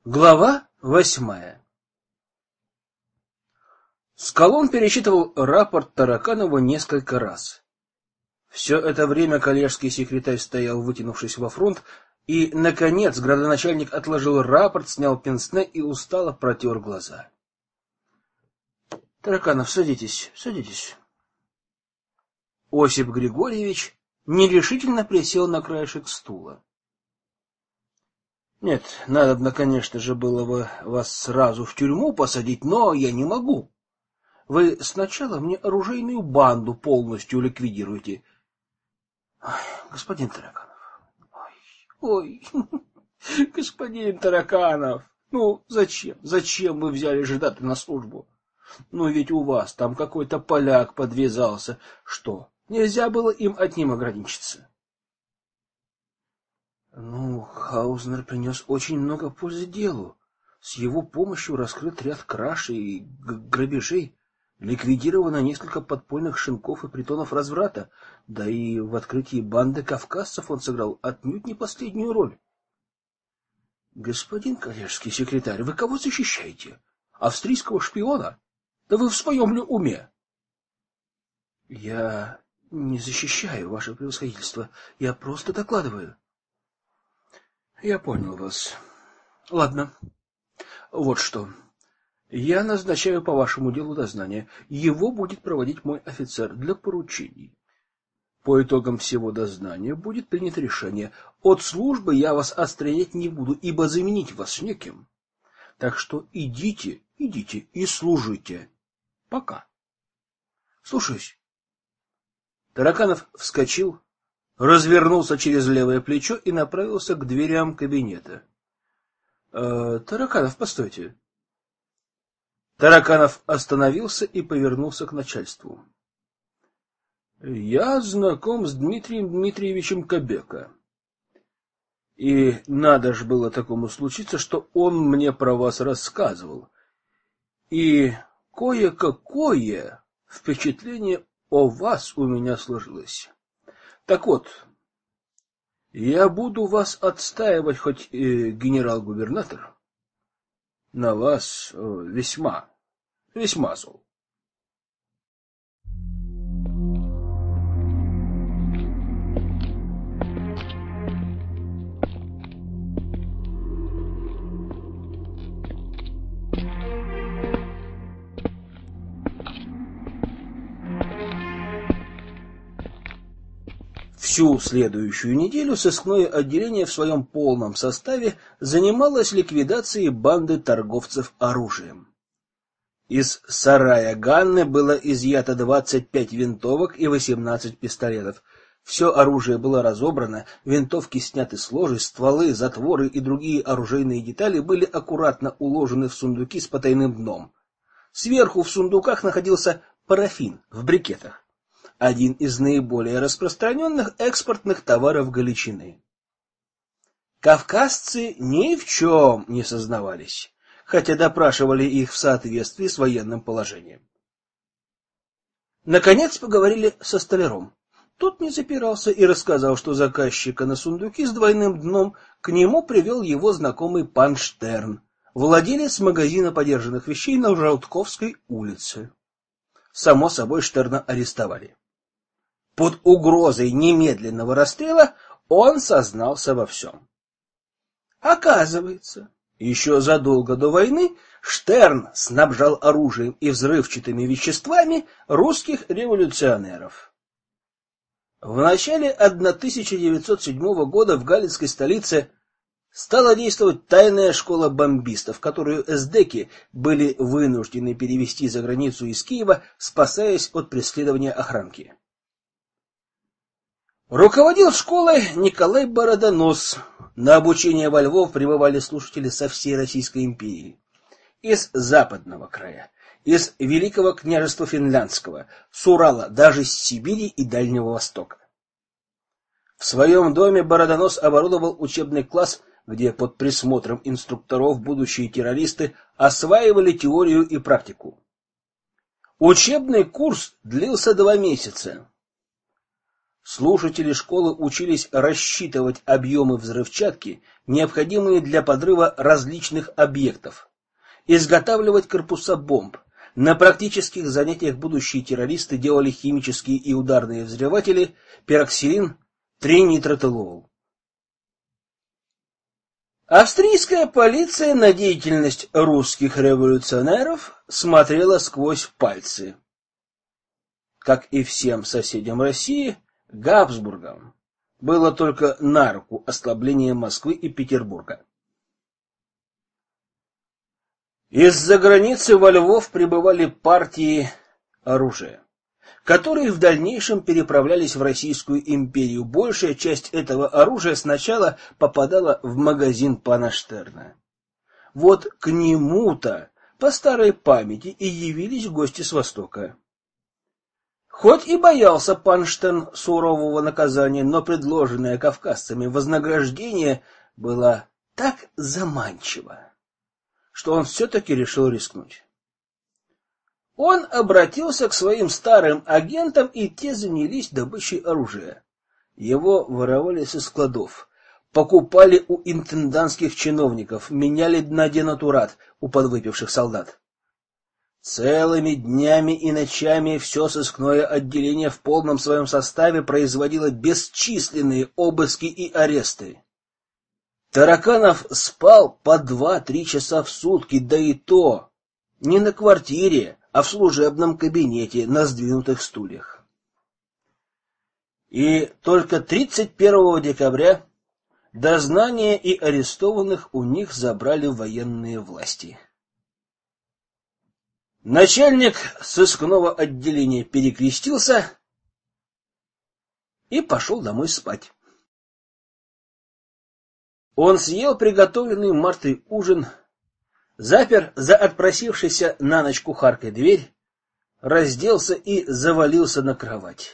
Глава 8. Скалон перечитывал рапорт Тараканова несколько раз. Все это время коллежский секретарь стоял, вытянувшись во фронт, и, наконец, градоначальник отложил рапорт, снял пенсне и устало протер глаза. — Тараканов, садитесь, садитесь. Осип Григорьевич нерешительно присел на краешек стула. — Нет, надобно, конечно же, было бы вас сразу в тюрьму посадить, но я не могу. Вы сначала мне оружейную банду полностью ликвидируете. Ой, господин Тараканов. Ой, господин Тараканов. Ну, зачем? Зачем вы взяли жидата на службу? Ну, ведь у вас там какой-то поляк подвязался. Что, нельзя было им одним ограничиться? Ну, Хаузнер принес очень много пользы делу. С его помощью раскрыт ряд краж и грабежей. Ликвидировано несколько подпольных шинков и притонов разврата, да и в открытии банды кавказцев он сыграл отнюдь не последнюю роль. Господин коллежский секретарь, вы кого защищаете? Австрийского шпиона? Да вы в своем ли уме? Я не защищаю, ваше превосходительство, я просто докладываю. Я понял вас. Ладно. Вот что. Я назначаю по вашему делу дознание. Его будет проводить мой офицер для поручений. По итогам всего дознания будет принято решение. От службы я вас отстранять не буду, ибо заменить вас неким. Так что идите и служите. Пока. Слушаюсь. Тараканов вскочил, развернулся через левое плечо и направился к дверям кабинета. Тараканов, постойте. Тараканов остановился и повернулся к начальству. Я знаком с Дмитрием Дмитриевичем Кобека. И надо ж было такому случиться, что он мне про вас рассказывал. И кое-какое впечатление о вас у меня сложилось. Так вот, я буду вас отстаивать, хоть генерал-губернатор на вас весьма зол. Всю следующую неделю сыскное отделение в своем полном составе занималось ликвидацией банды торговцев оружием. Из сарая Ганны было изъято 25 винтовок и 18 пистолетов. Все оружие было разобрано, винтовки сняты с ложей, стволы, затворы и другие оружейные детали были аккуратно уложены в сундуки с потайным дном. Сверху в сундуках находился парафин в брикетах. Один из наиболее распространенных экспортных товаров Галичины. Кавказцы ни в чем не сознавались, хотя допрашивали их в соответствии с военным положением. Наконец поговорили со столяром. Тот не запирался и рассказал, что заказчика на сундуки с двойным дном к нему привел его знакомый пан Штерн, владелец магазина подержанных вещей на Жаутковской улице. Само собой, Штерна арестовали. Под угрозой немедленного расстрела он сознался во всем. Оказывается, еще задолго до войны Штерн снабжал оружием и взрывчатыми веществами русских революционеров. В начале 1907 года в галицкой столице стала действовать тайная школа бомбистов, которую эсдеки были вынуждены перевести за границу из Киева, спасаясь от преследования охранки. Руководил школой Николай Бородонос. На обучение во Львов прибывали слушатели со всей Российской империи. Из западного края, из Великого княжества Финляндского, с Урала, даже с Сибири и Дальнего Востока. В своем доме Бородонос оборудовал учебный класс, где под присмотром инструкторов будущие террористы осваивали теорию и практику. Учебный курс длился 2 месяца. Слушатели школы учились рассчитывать объемы взрывчатки, необходимые для подрыва различных объектов, изготавливать корпуса бомб. На практических занятиях будущие террористы делали химические и ударные взрыватели, пероксилин, тринитротлол. Австрийская полиция на деятельность русских революционеров смотрела сквозь пальцы. Как и всем соседям России, Габсбургам было только на руку ослабление Москвы и Петербурга. Из-за границы во Львов прибывали партии оружия, которые в дальнейшем переправлялись в Российскую империю. Большая часть этого оружия сначала попадала в магазин пана Штерна. Вот к нему-то по старой памяти и явились гости с Востока. Хоть и боялся пан Штерн сурового наказания, но предложенное кавказцами вознаграждение было так заманчиво, что он все-таки решил рискнуть. Он обратился к своим старым агентам, и те занялись добычей оружия. Его воровали со складов, покупали у интендантских чиновников, меняли на денатурат у подвыпивших солдат. Целыми днями и ночами все сыскное отделение в полном своем составе производило бесчисленные обыски и аресты. Тараканов спал по 2-3 часа в сутки, да и то не на квартире, а в служебном кабинете на сдвинутых стульях. И только 31 декабря дознание и арестованных у них забрали военные власти. Начальник сыскного отделения перекрестился и пошел домой спать. Он съел приготовленный Мартой ужин, запер за отпросившейся на ночь кухаркой дверь, разделся и завалился на кровать.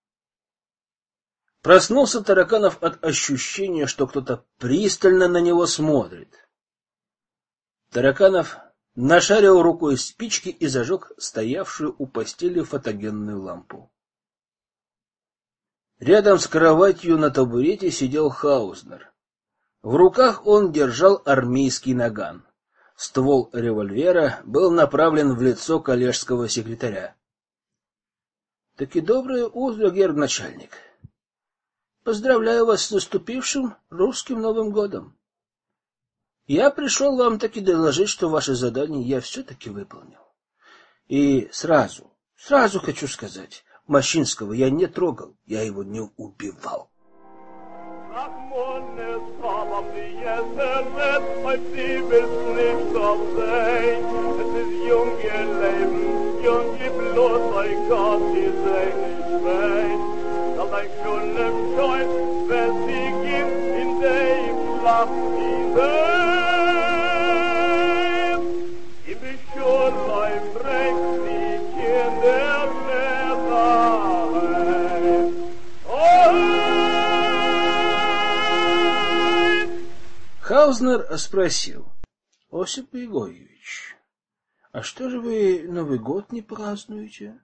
Проснулся Тараканов от ощущения, что кто-то пристально на него смотрит. Тараканов нашарил рукой спички и зажег стоявшую у постели фотогенную лампу. Рядом с кроватью на табурете сидел Хаузнер. В руках он держал армейский наган. Ствол револьвера был направлен в лицо коллежского секретаря. — Таки доброе утро, герр-начальник. Поздравляю вас с наступившим русским Новым годом. Я пришел вам таки доложить, что ваше задание я все-таки выполнил. И сразу хочу сказать, Мащинского я не трогал, я его не убивал. Хаузнер спросил: — Осип Григорьевич, а что же вы Новый год не празднуете?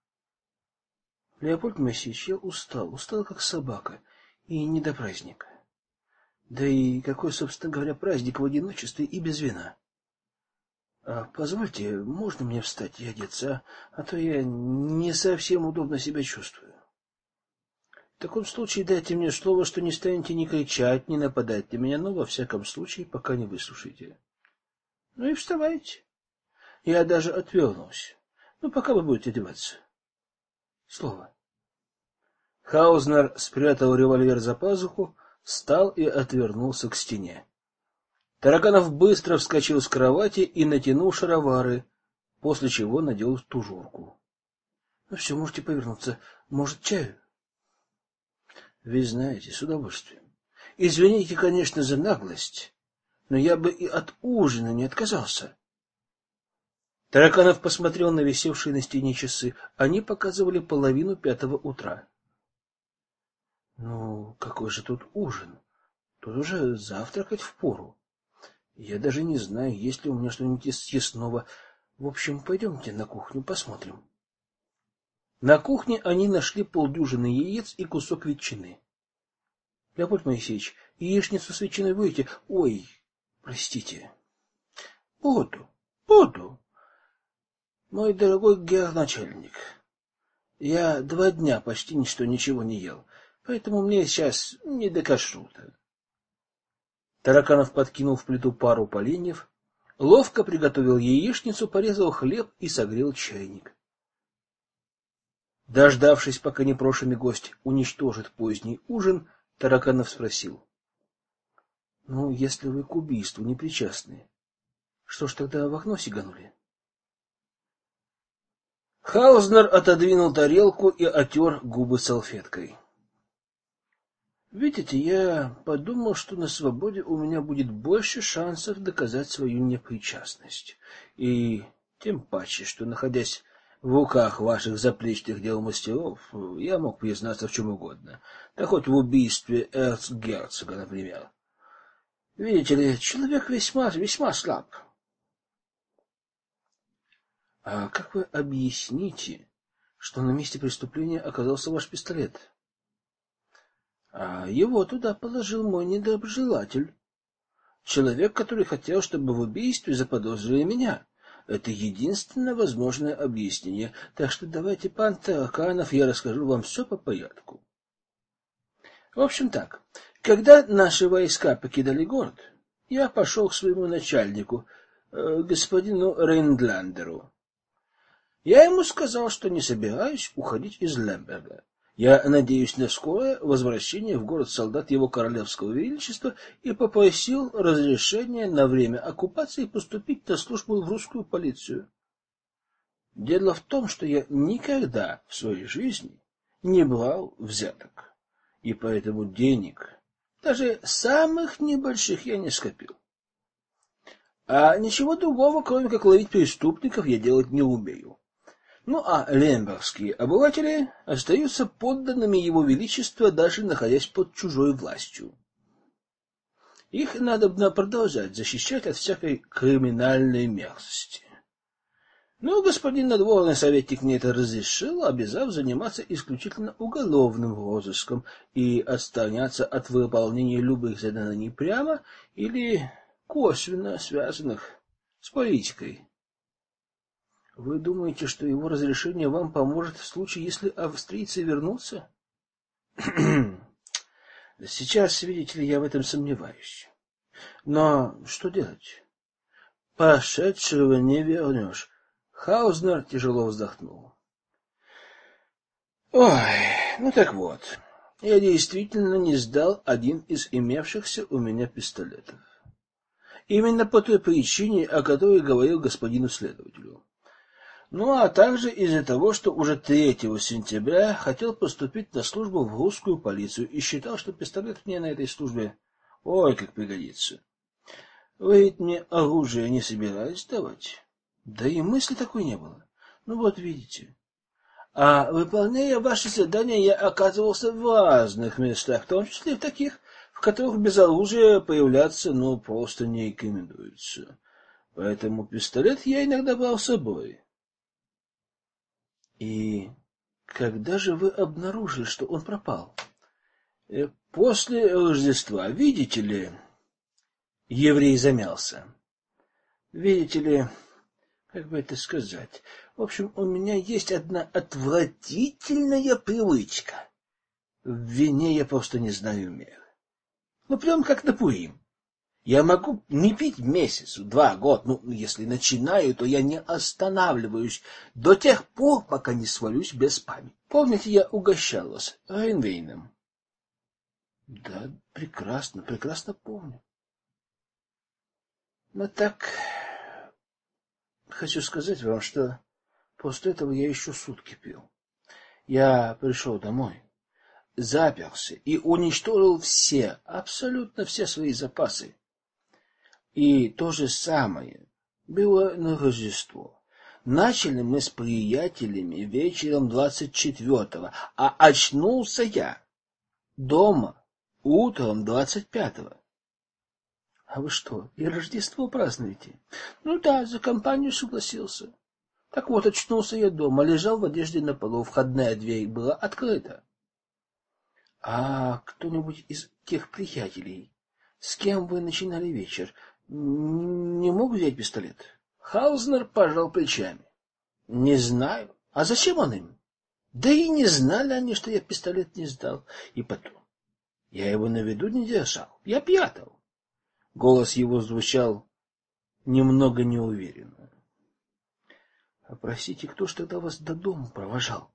— Леопольд Моисеевич, я устал как собака, и не до праздника. Да и какой, собственно говоря, праздник в одиночестве и без вина? Позвольте, можно мне встать и одеться, а то я не совсем удобно себя чувствую. В таком случае дайте мне слово, что не станете ни кричать, ни нападать на меня, но во всяком случае пока не выслушаете. Ну и вставайте. Я даже отвернусь. Ну, пока вы будете одеваться. Слово. Хаузнер спрятал револьвер за пазуху, встал и отвернулся к стене. Тараканов быстро вскочил с кровати и натянул шаровары, после чего надел тужурку. — Ну все, можете повернуться. Может, чаю? — Вы знаете, с удовольствием. Извините, конечно, за наглость, но я бы и от ужина не отказался. Тараканов посмотрел на висевшие на стене часы. Они показывали 4:30 утра. Ну, какой же тут ужин? Тут уже завтракать впору. Я даже не знаю, есть ли у меня что-нибудь съестного. В общем, пойдемте на кухню, посмотрим. На кухне они нашли полдюжины яиц и кусок ветчины. — Леопольд Моисеевич, яичницу с ветчиной будете? — Ой, простите. — Буду. Мой дорогой герр-начальник, я 2 дня почти ничего не ел, поэтому мне сейчас не до кашрута. Тараканов подкинул в плиту пару поленьев, ловко приготовил яичницу, порезал хлеб и согрел чайник. Дождавшись, пока непрошеный гость уничтожит поздний ужин, Тараканов спросил: — Ну, если вы к убийству не причастны, что ж тогда в окно сиганули? Хаузнер отодвинул тарелку и отер губы салфеткой. — Видите, я подумал, что на свободе у меня будет больше шансов доказать свою непричастность. И тем паче, что, находясь в руках ваших заплечных дел мастеров, я мог признаться в чем угодно. Да хоть в убийстве эрцгерцога, например. Видите ли, человек весьма слаб. — А как вы объясните, что на месте преступления оказался ваш пистолет? — А его туда положил мой недоброжелатель. Человек, который хотел, чтобы в убийстве заподозрили меня. Это единственное возможное объяснение. Так что давайте, пан Тараканов, я расскажу вам все по порядку. В общем так, когда наши войска покидали город, я пошел к своему начальнику, господину Рейндландеру. Я ему сказал, что не собираюсь уходить из Лемберга. Я надеюсь на скорое возвращение в город солдат его королевского величества и попросил разрешения на время оккупации поступить на службу в русскую полицию. Дело в том, что я никогда в своей жизни не брал взяток, и поэтому денег, даже самых небольших, я не скопил. А ничего другого, кроме как ловить преступников, я делать не умею. Ну, а лембергские обыватели остаются подданными его величества, даже находясь под чужой властью. Их надобно продолжать защищать от всякой криминальной мерзости. Ну, господин надворный советник мне это разрешил, обязав заниматься исключительно уголовным розыском и отстраняться от выполнения любых заданий прямо или косвенно связанных с политикой. Вы думаете, что его разрешение вам поможет в случае, если австрийцы вернутся? Сейчас, видите ли, я в этом сомневаюсь. Но что делать? Пошедшего не вернешь. Хаузнер тяжело вздохнул. Ой, ну так вот, я действительно не сдал один из имевшихся у меня пистолетов. Именно по той причине, о которой говорил господину следователю. Ну, а также из-за того, что уже 3 сентября хотел поступить на службу в русскую полицию и считал, что пистолет мне на этой службе ой как пригодится. Вы ведь мне оружие не собирались давать? Да и мысли такой не было. Ну вот видите. А выполняя ваши задания, я оказывался в разных местах, в том числе в таких, в которых без оружия появляться, ну, просто не рекомендуется. Поэтому пистолет я иногда брал с собой. И когда же вы обнаружили, что он пропал? После Рождества, видите ли. Еврей замялся. Видите ли, как бы это сказать? В общем, у меня есть одна отвратительная привычка. В вине я просто не знаю меры. Ну, прям как на Пурим. Я могу не пить месяц, 2 года, ну, если начинаю, то я не останавливаюсь до тех пор, пока не свалюсь без памяти. Помните, я угощал вас Рейнвейном? Да, прекрасно помню. Но так, хочу сказать вам, что после этого я еще сутки пил. Я пришел домой, заперся и уничтожил абсолютно все свои запасы. И то же самое было на Рождество. Начали мы с приятелями вечером 24-го, а очнулся я дома утром 25-го. А вы что, и Рождество празднуете? Ну да, за компанию согласился. Так вот, очнулся я дома, лежал в одежде на полу, входная дверь была открыта. А кто-нибудь из тех приятелей, с кем вы начинали вечер, не мог взять пистолет? Хаузнер пожал плечами. Не знаю. А зачем он им? Да и не знали они, что я пистолет не сдал. И потом, я его на виду не держал. Я пьянел. Голос его звучал немного неуверенно. А простите, кто ж тогда вас до дома провожал?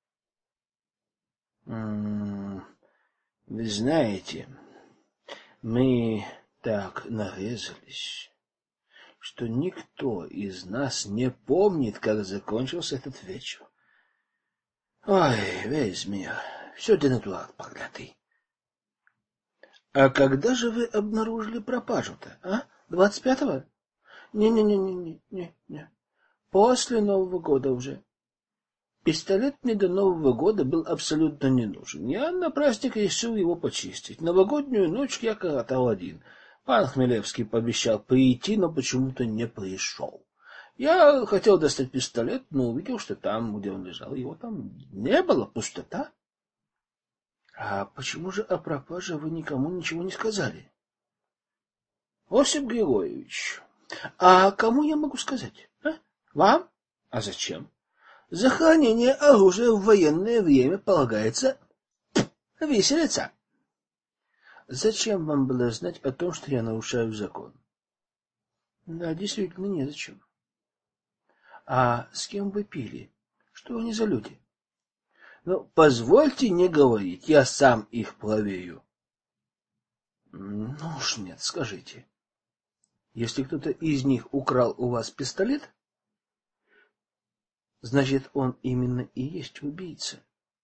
Вы знаете, мы так нарезались, что никто из нас не помнит, как закончился этот вечер. Ой, весь мир, все денатурат проклятый. А когда же вы обнаружили пропажу-то, а? 25-го? Не. После Нового года уже. Пистолет мне до Нового года был абсолютно не нужен. Я на праздник решил его почистить. Новогоднюю ночь я коротал один. Пан Хмелевский пообещал прийти, но почему-то не пришел. Я хотел достать пистолет, но увидел, что там, где он лежал, его там не было, пустота. А почему же о пропаже вы никому ничего не сказали? Осип Григорьевич, а кому я могу сказать? А? Вам? А зачем? За хранение оружия в военное время полагается виселица. Зачем вам было знать о том, что я нарушаю закон? Да, действительно, незачем. А с кем вы пили? Что они за люди? Ну, позвольте не говорить, я сам их проверю. Ну уж нет, скажите. Если кто-то из них украл у вас пистолет, значит, он именно и есть убийца.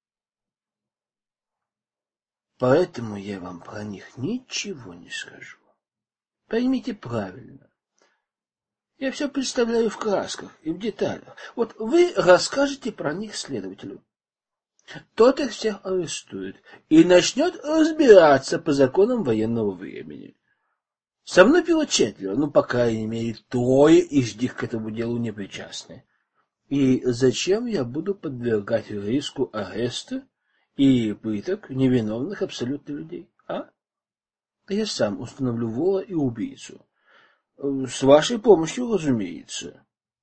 Поэтому я вам про них ничего не скажу. Поймите правильно. Я все представляю в красках и в деталях. Вот вы расскажете про них следователю. Тот их всех арестует и начнет разбираться по законам военного времени. Со мной пило 4, ну, по крайней мере, 3 из них к этому делу не причастны. И зачем я буду подвергать риску ареста и пыток невиновных абсолютно людей, а? Я сам установлю вора и убийцу. С вашей помощью, разумеется.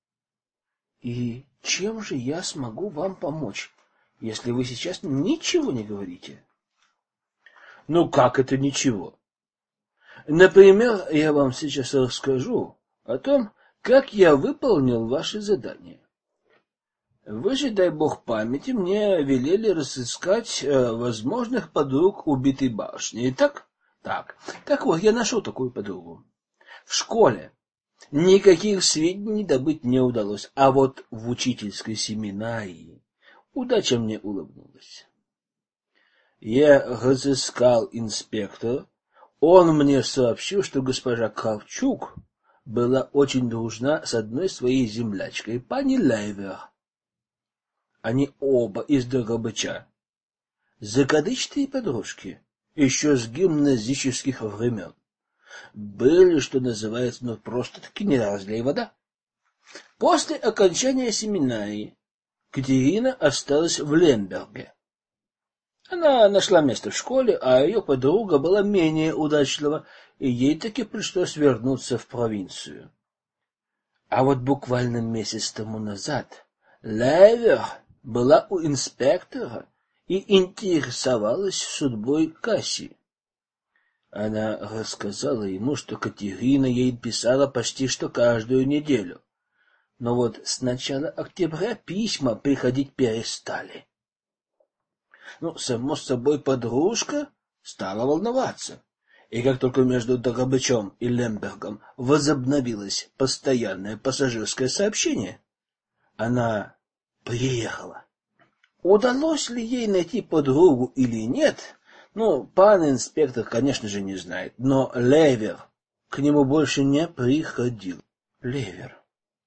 И чем же я смогу вам помочь, если вы сейчас ничего не говорите? Ну, как это ничего? Например, я вам сейчас расскажу о том, как я выполнил ваши задания. Вы же, дай бог памяти, мне велели разыскать возможных подруг убитой барышни. Итак, так вот, я нашел такую подругу. В школе никаких сведений добыть не удалось, а вот в учительской семинарии удача мне улыбнулась. Я разыскал инспектора. Он мне сообщил, что госпожа Кравчук была очень дружна с одной своей землячкой, пани Лейвер. Они оба из Дрогобыча. Закадычные подружки, еще с гимназических времен. Были, что называется, ну просто-таки не разлей вода. После окончания семинарии Катерина осталась в Лемберге. Она нашла место в школе, а ее подруга была менее удачлива, и ей таки пришлось вернуться в провинцию. А вот буквально месяц тому назад Лейвер была у инспектора и интересовалась судьбой Касси. Она рассказала ему, что Катерина ей писала почти что каждую неделю. Но вот с начала октября письма приходить перестали. Ну, само собой, подружка стала волноваться. И как только между Дрогобычем и Лембергом возобновилось постоянное пассажирское сообщение, она приехала. Удалось ли ей найти подругу или нет, ну, пан инспектор, конечно же, не знает, но Левер к нему больше не приходил. Левер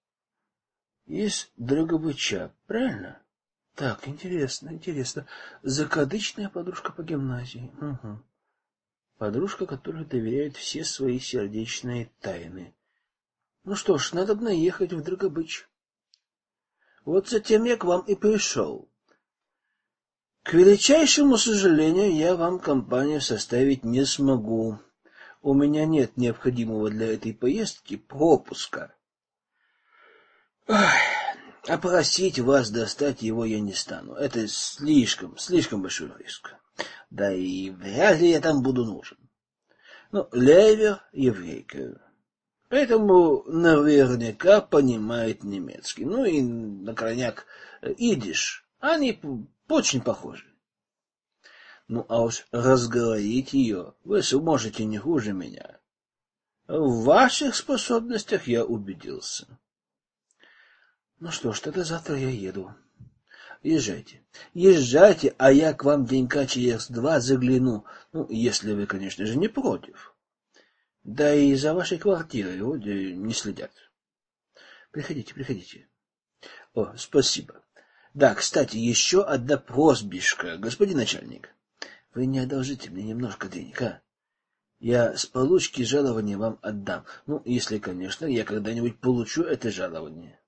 из Дрогобыча, правильно? Так, интересно. Закадычная подружка по гимназии. Угу. Подружка, которой доверяет все свои сердечные тайны. Ну что ж, надо бы наехать в Дрогобыч. Вот затем я к вам и пришел. К величайшему сожалению, я вам компанию составить не смогу. У меня нет необходимого для этой поездки пропуска. А просить вас достать его я не стану. Это слишком большой риск. Да и вряд ли я там буду нужен. Ну, Левер — еврейка. Поэтому наверняка понимает немецкий. Ну и на крайняк идиш. Они очень похожи. Ну, а уж разговорить ее вы сможете не хуже меня. В ваших способностях я убедился. Ну что ж, тогда завтра я еду. Езжайте. Езжайте, а я к вам денька через 2 загляну. Ну, если вы, конечно же, не против. Да и за вашей квартирой вроде не следят. Приходите. О, спасибо. Да, кстати, еще одна просьбишка, господин начальник. Вы не одолжите мне немножко денег, а? Я с получки жалования вам отдам. Ну, если, конечно, я когда-нибудь получу это жалование.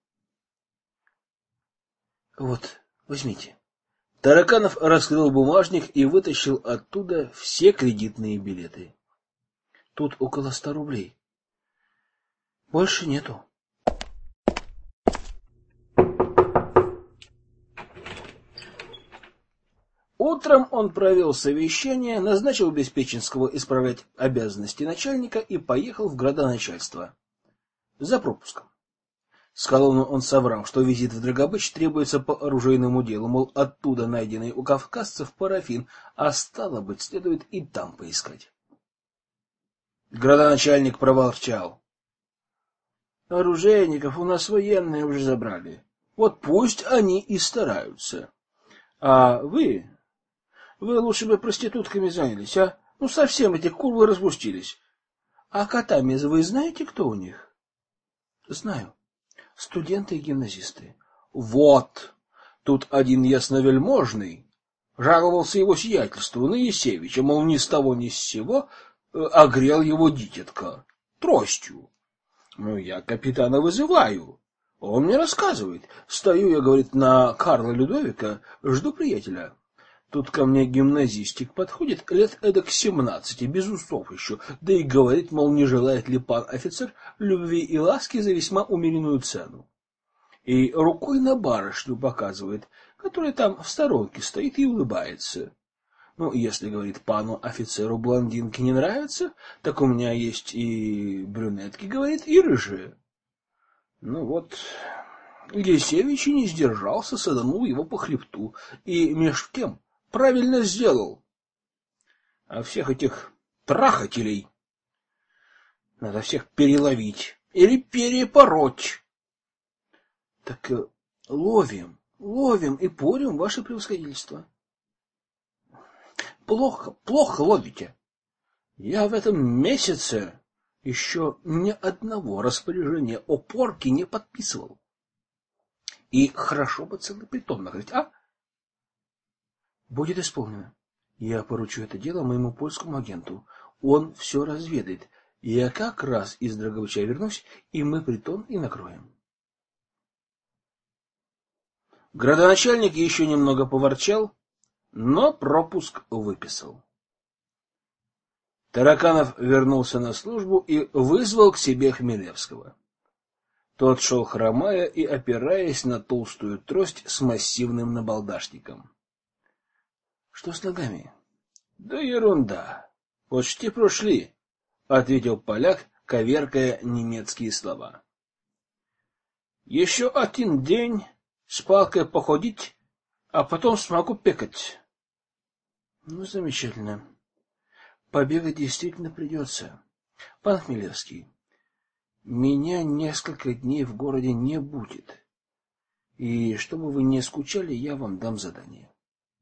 Вот, возьмите. Тараканов раскрыл бумажник и вытащил оттуда все кредитные билеты. Тут около 100 рублей. Больше нету. Утром он провел совещание, назначил Беспеченского исправлять обязанности начальника и поехал в градоначальство за пропуском. Скаловну он соврал, что визит в Драгобыч требуется по оружейному делу, мол, оттуда найденный у кавказцев парафин, а стало быть, следует и там поискать. Градоначальник проворчал: оружейников у нас военные уже забрали. Вот пусть они и стараются. А вы лучше бы проститутками занялись, а? Ну, совсем эти курлы распустились. А котами вы знаете, кто у них? Знаю. Студенты и гимназисты. Вот. Тут один ясновельможный жаловался его сиятельству на Есевича, мол, ни с того ни с сего огрел его дитятка тростью. Ну, я капитана вызываю. Он мне рассказывает. Стою я, говорит, на Карла Людовика, жду приятеля. Тут ко мне гимназистик подходит, лет эдак 17, без усов еще, да и говорит, мол, не желает ли пан офицер любви и ласки за весьма умеренную цену. И рукой на барышню показывает, которая там в сторонке стоит и улыбается. Ну, если, говорит, пану офицеру блондинки не нравятся, так у меня есть и брюнетки, говорит, и рыжие. Ну вот, Есевич и не сдержался, саданул его по хребту, и меж тем правильно сделал. А всех этих трахателей надо всех переловить или перепороть. Так ловим и порем, ваше превосходительство. Плохо ловите. Я в этом месяце еще ни одного распоряжения о порке не подписывал. И хорошо бы целый притон накрыть, а? Будет исполнено. Я поручу это дело моему польскому агенту. Он все разведает. Я как раз из Драгобыча вернусь, и мы притон и накроем. Градоначальник еще немного поворчал, но пропуск выписал. Тараканов вернулся на службу и вызвал к себе Хмелевского. Тот шел хромая и опираясь на толстую трость с массивным набалдашником. — Что с ногами? — Да ерунда. Почти прошли, — ответил поляк, коверкая немецкие слова. — Еще один день с палкой походить, а потом смогу пекать. — Ну, замечательно. Побегать действительно придется. Пан Хмелевский, меня несколько дней в городе не будет. И чтобы вы не скучали, я вам дам задание.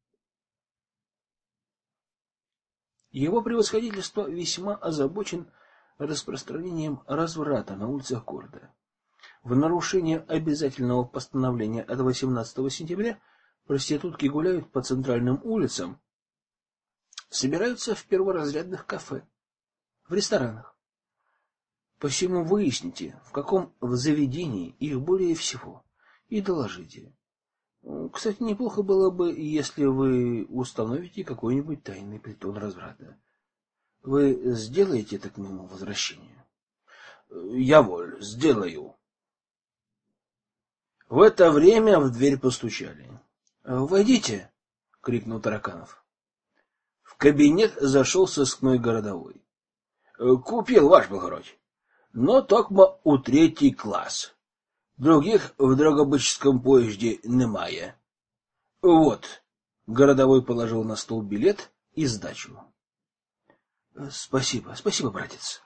Его превосходительство весьма озабочен распространением разврата на улицах города. В нарушение обязательного постановления от 18 сентября проститутки гуляют по центральным улицам, собираются в перворазрядных кафе, в ресторанах. Посему выясните, в каком в заведении их более всего, и доложите. Кстати, неплохо было бы, если вы установите какой-нибудь тайный притон разврата. Вы сделаете это к моему возвращению? Я воль, сделаю. В это время в дверь постучали. Войдите, крикнул Тараканов. В кабинет зашел сыскной городовой. Купил, ваш благородь, но токмо у третий класс. Других в Дрогобычском поезде немає. Вот. Городовой положил на стол билет и сдачу. Спасибо, спасибо, братец.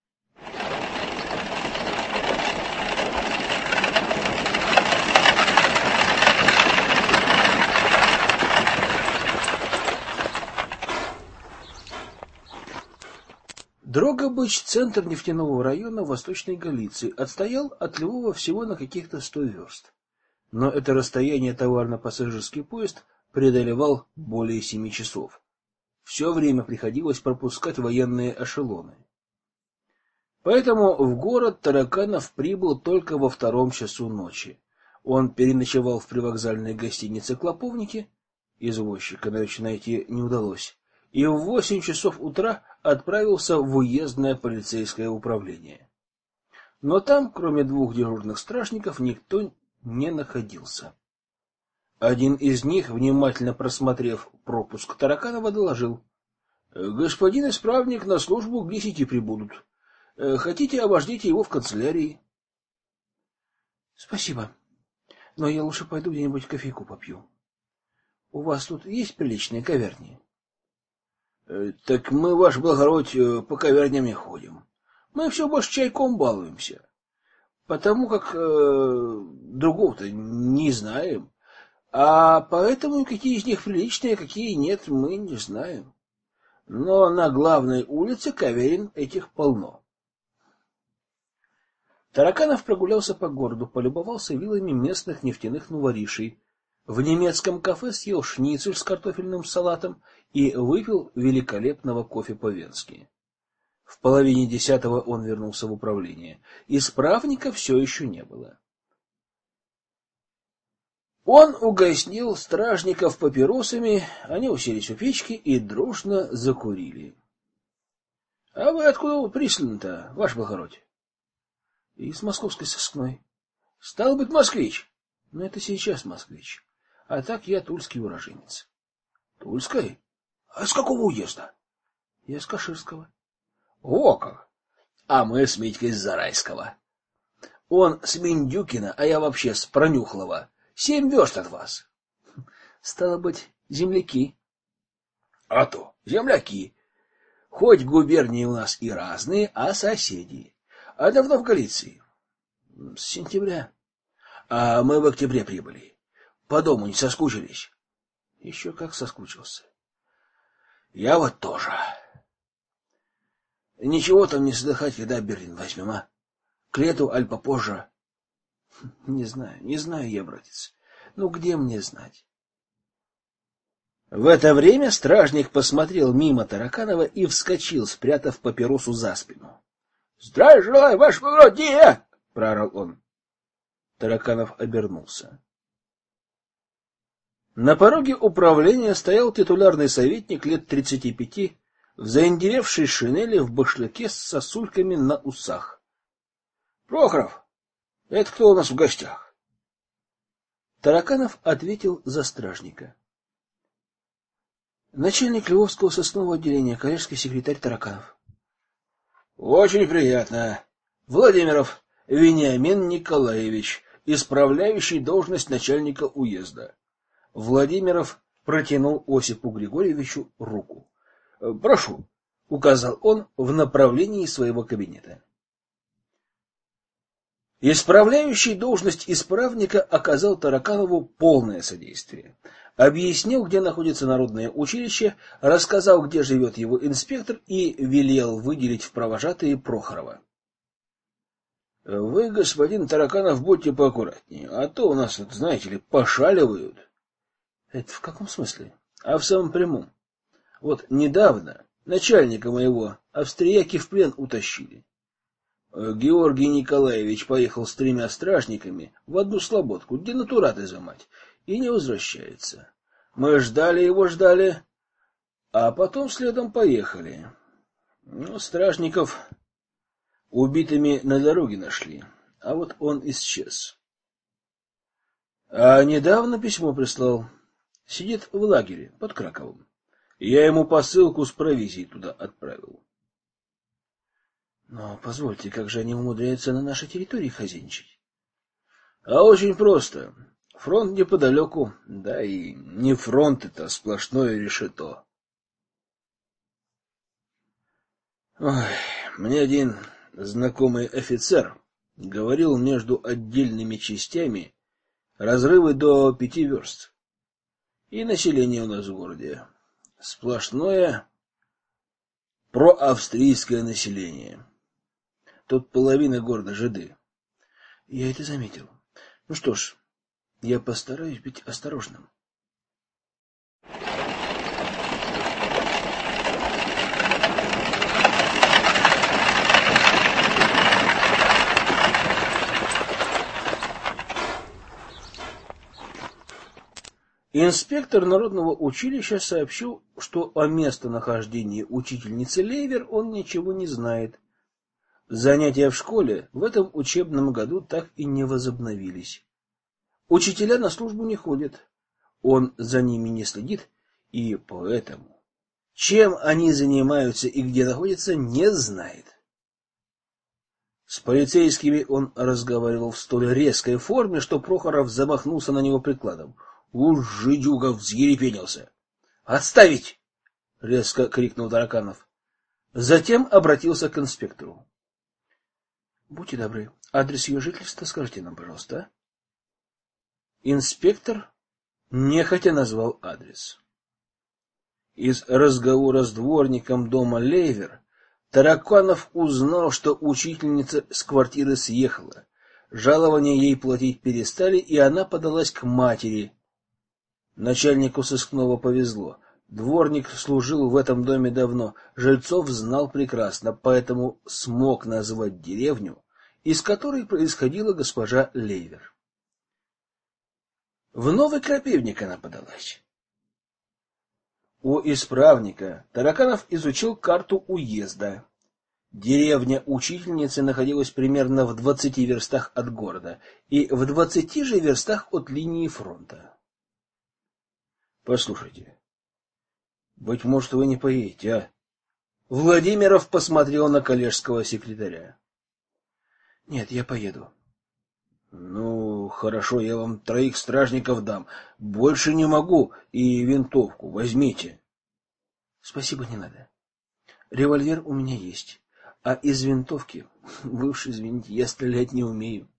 Дрогобыч, центр нефтяного района Восточной Галиции, отстоял от Львова всего на каких-то 100 верст. Но это расстояние товарно-пассажирский поезд преодолевал более 7 часов. Все время приходилось пропускать военные эшелоны. Поэтому в город Тараканов прибыл только во 2 часу ночи. Он переночевал в привокзальной гостинице «Клоповники», извозчика ночью найти не удалось, и в 8 часов утра отправился в уездное полицейское управление. Но там, кроме 2 дежурных стражников, никто не находился. Один из них, внимательно просмотрев пропуск Тараканова, доложил: господин исправник на службу к 10 прибудут. Хотите, обождите его в канцелярии. Спасибо, но я лучше пойду где-нибудь кофейку попью. У вас тут есть приличные каверни? Так мы, ваш благородь, по каверням не ходим. Мы все больше чайком балуемся, потому как другого-то не знаем. А поэтому какие из них приличные, какие нет, мы не знаем. Но на главной улице каверен этих полно. Тараканов прогулялся по городу, полюбовался виллами местных нефтяных новоришей. В немецком кафе съел шницель с картофельным салатом и выпил великолепного кофе по-венски. В 9:30 он вернулся в управление. Исправника все еще не было. Он угостил стражников папиросами, они уселись у печки и дружно закурили. — А вы откуда присланы-то, ваш благородь? — Из московской сыскной. — Стал быть, москвич? — Но это сейчас москвич. А так я тульский уроженец. — Тульской? А с какого уезда? — Я с Каширского. — О как! А мы с Митькой с Зарайского. Он с Миндюкина, а я вообще с Пронюхлова. 7 верст от вас. Стало быть, земляки. А то, земляки. Хоть губернии у нас и разные, а соседи. А давно в Галиции? С сентября. А мы в октябре прибыли. По дому не соскучились? Еще как соскучился. Я вот тоже. Ничего там не слыхать, когда Берлин возьмем, а? К лету, аль попозже. Не знаю я, братец. Ну, где мне знать? В это время стражник посмотрел мимо Тараканова и вскочил, спрятав папиросу за спину. — Здравия желаю, ваше благородие! — проорал он. Тараканов обернулся. На пороге управления стоял титулярный советник лет 35, в заиндевевшей шинели, в башляке с сосульками на усах. — Прохоров! Это кто у нас в гостях? Тараканов ответил за стражника. Начальник Львовского сыскного отделения, коллежский секретарь Тараканов. Очень приятно. Владимиров Вениамин Николаевич, исправляющий должность начальника уезда. Владимиров протянул Осипу Григорьевичу руку. Прошу, указал он в направлении своего кабинета. Исправляющий должность исправника оказал Тараканову полное содействие. Объяснил, где находится народное училище, рассказал, где живет его инспектор, и велел выделить в провожатые Прохорова. — Вы, господин Тараканов, будьте поаккуратнее, а то у нас, знаете ли, пошаливают. — Это в каком смысле? — А в самом прямом. Вот недавно начальника моего австрияки в плен утащили. Георгий Николаевич поехал с 3 стражниками в одну слободку, где натурат изымать, и не возвращается. Мы ждали его, а потом следом поехали. Ну, стражников убитыми на дороге нашли, а вот он исчез. А недавно письмо прислал. Сидит в лагере под Краковом. Я ему посылку с провизией туда отправил. Но позвольте, как же они умудряются на нашей территории хозяйничать? А очень просто. Фронт неподалеку, да и не фронт это, сплошное решето. Ой, мне один знакомый офицер говорил, между отдельными частями разрывы до 5 верст. И население у нас в городе сплошное проавстрийское население. Тут половина города жиды. Я это заметил. Ну что ж, я постараюсь быть осторожным. Инспектор народного училища сообщил, что о местонахождении учительницы Лейвер он ничего не знает. Занятия в школе в этом учебном году так и не возобновились. Учителя на службу не ходят. Он за ними не следит, и поэтому, чем они занимаются и где находятся, не знает. С полицейскими он разговаривал в столь резкой форме, что Прохоров замахнулся на него прикладом. Уж жидюга взъерепенился. «Отставить!» — резко крикнул Тараканов. Затем обратился к инспектору. «Будьте добры, адрес ее жительства скажите нам, пожалуйста, а?» Инспектор нехотя назвал адрес. Из разговора с дворником дома Лейвер Тараканов узнал, что учительница с квартиры съехала. Жалование ей платить перестали, и она подалась к матери. Начальнику сыскного повезло. Дворник служил в этом доме давно, жильцов знал прекрасно, поэтому смог назвать деревню, из которой происходила госпожа Лейвер. В Новый Крапивник она подалась. У исправника Тараканов изучил карту уезда. Деревня учительницы находилась примерно в 20 верстах от города и в 20 же верстах от линии фронта. Послушайте, быть может, вы не поедете, а? Владимиров посмотрел на коллежского секретаря. Нет, я поеду. Ну, хорошо, я вам 3 стражников дам. Больше не могу, и винтовку возьмите. Спасибо, не надо. Револьвер у меня есть, а из винтовки, вы уж извините, я стрелять не умею.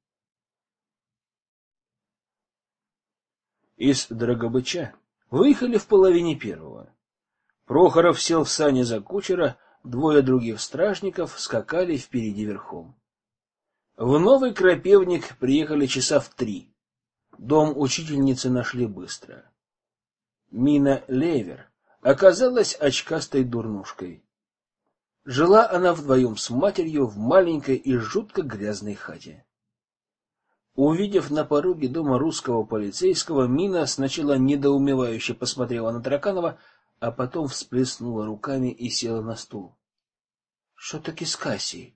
Из Драгобыча выехали в половине первого. Прохоров сел в сани за кучера, 2 других стражников скакали впереди верхом. В Новый Крапивник приехали часа в 3. Дом учительницы нашли быстро. Мина Лейвер оказалась очкастой дурнушкой. Жила она вдвоем с матерью в маленькой и жутко грязной хате. Увидев на пороге дома русского полицейского, Мина сначала недоумевающе посмотрела на Тараканова, а потом всплеснула руками и села на стул. — Что таки с Кассией?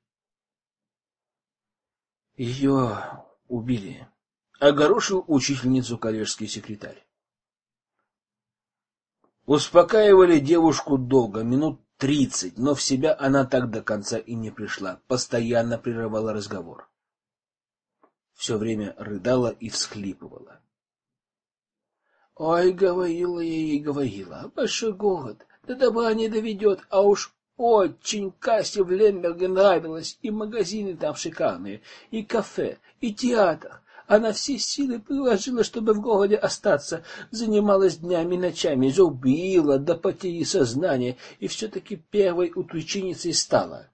— Ее убили, — огорошил учительницу коллежский секретарь. Успокаивали девушку долго, минут 30, но в себя она так до конца и не пришла, постоянно прерывала разговор. Все время рыдала и всхлипывала. Ой, говорила я ей, говорила, большой город, до добра не доведет, а уж очень Кассе в Лемберге нравилось, и магазины там шикарные, и кафе, и театр. Она все силы приложила, чтобы в городе остаться, занималась днями и ночами, зубрила до потери сознания, и все-таки первой утрученицей стала.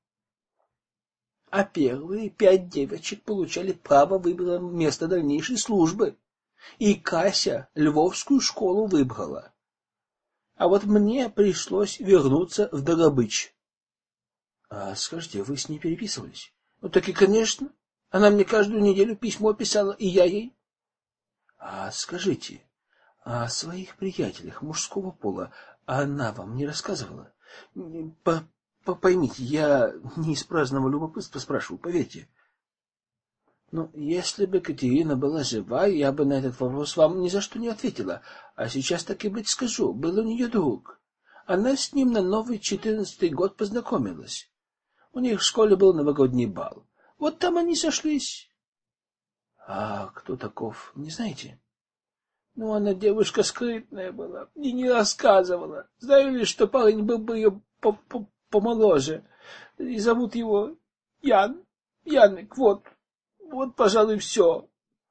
А первые 5 девочек получали право выбора места дальнейшей службы. И Кася Львовскую школу выбрала. А вот мне пришлось вернуться в Драгобыч. — А скажите, вы с ней переписывались? Ну так и, конечно. Она мне каждую неделю письмо писала, и я ей. А скажите, о своих приятелях мужского пола она вам не рассказывала? По Поймите, я не из праздного любопытства спрашиваю, поверьте. Ну, если бы Катерина была жива, я бы на этот вопрос вам ни за что не ответила. А сейчас так и быть скажу, был у нее друг. Она с ним на новый 14-й год познакомилась. У них в школе был новогодний бал. Вот там они сошлись. А кто таков, не знаете? Ну, она девушка скрытная была и не рассказывала. Знаю лишь, что парень был бы ее помоложе. И зовут его Ян. Янек, вот. Вот, пожалуй, все.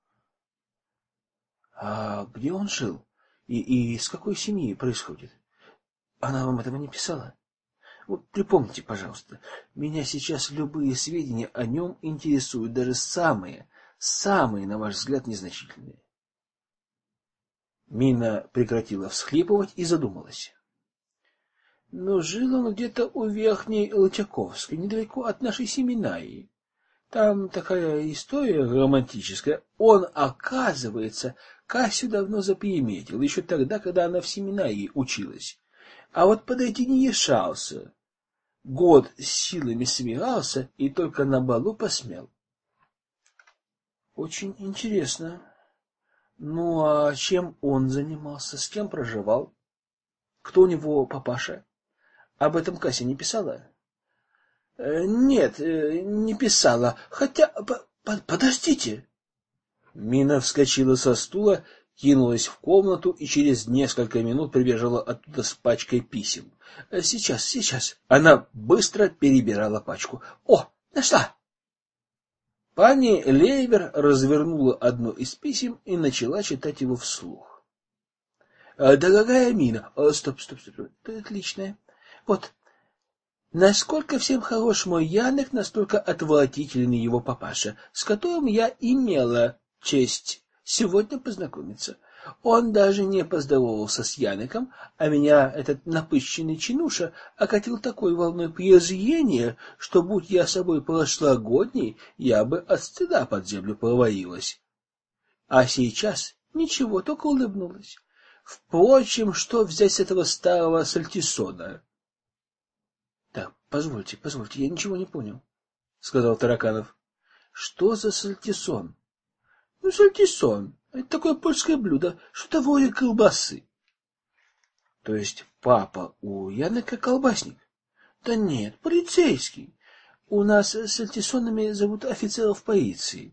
А где он жил? И из какой семьи происходит? Она вам этого не писала? Вот припомните, пожалуйста, меня сейчас любые сведения о нем интересуют, даже самые, на ваш взгляд, незначительные. Мина прекратила всхлипывать и задумалась. Но жил он где-то у Верхней Лычаковской, недалеко от нашей семинари. Там такая история романтическая. Он, оказывается, Касю давно заприметил, еще тогда, когда она в семинарии училась. А вот подойти не решался. Год с силами собирался и только на балу посмел. Очень интересно. Ну, а чем он занимался, с кем проживал? Кто у него папаша? Об этом Кася не писала? Нет, не писала. Хотя... Подождите. Мина вскочила со стула, кинулась в комнату и через несколько минут прибежала оттуда с пачкой писем. Сейчас. Она быстро перебирала пачку. О, нашла! Пани Лейвер развернула одно из писем и начала читать его вслух. Дорогая Мина, стоп, это отличное. Вот, насколько всем хорош мой Янек, настолько отвратительный его папаша, с которым я имела честь сегодня познакомиться. Он даже не поздоровался с Янеком, а меня этот напыщенный чинуша окатил такой волной презрения, что, будь я собой прошлогодней, я бы от стыда под землю провалилась. А сейчас ничего, только улыбнулась. Впрочем, что взять с этого старого Сальтисона? — Так, позвольте, я ничего не понял, — сказал Тараканов. — Что за Сальтисон? — Ну, Сальтисон. Это такое польское блюдо, что-то вроде колбасы. — То есть папа у Янека колбасник? — Да нет, полицейский. У нас Сальтисонами зовут офицеров полиции.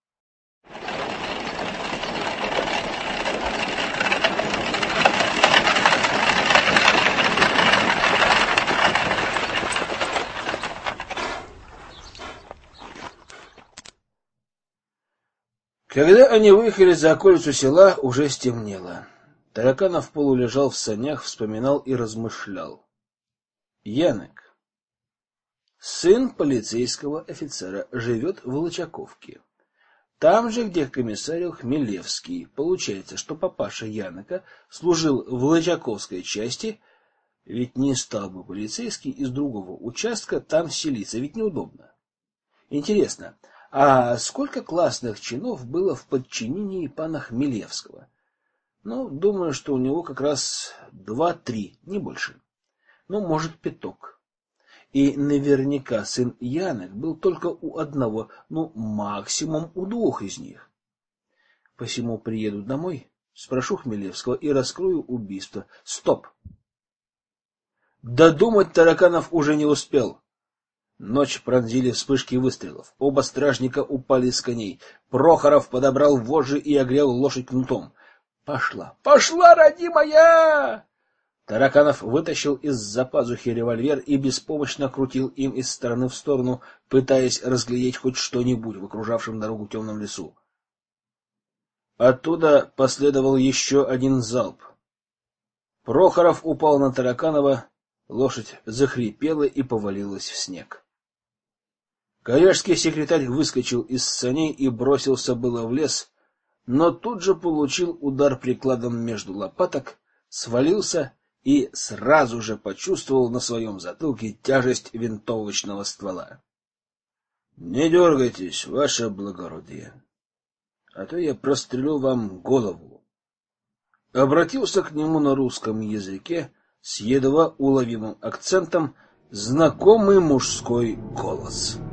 Когда они выехали за околицу села, уже стемнело. Тараканов полулежал в санях, вспоминал и размышлял. Янек, сын полицейского офицера, живет в Лычаковке. Там же, где комиссарил Хмелевский. Получается, что папаша Янека служил в Лычаковской части, ведь не стал бы полицейский из другого участка там селиться, ведь неудобно. Интересно, а сколько классных чинов было в подчинении пана Хмелевского? Ну, думаю, что у него как раз 2-3, не больше. Ну, может, пяток. И наверняка сын Янек был только у одного, ну, максимум у двух из них. Посему приеду домой, спрошу Хмелевского и раскрою убийство. Стоп! Додумать Тараканов уже не успел. Ночь пронзили вспышки выстрелов. Оба стражника упали с коней. Прохоров подобрал вожжи и огрел лошадь кнутом. Пошла, родимая! Тараканов вытащил из-за пазухи револьвер и беспомощно крутил им из стороны в сторону, пытаясь разглядеть хоть что-нибудь в окружавшем дорогу темном лесу. Оттуда последовал еще один залп. Прохоров упал на Тараканова, лошадь захрипела и повалилась в снег. Коллежский секретарь выскочил из саней и бросился было в лес, но тут же получил удар прикладом между лопаток, свалился и сразу же почувствовал на своем затылке тяжесть винтовочного ствола. Не дергайтесь, ваше благородие, а то я прострелю вам голову. Обратился к нему на русском языке с едва уловимым акцентом знакомый мужской голос.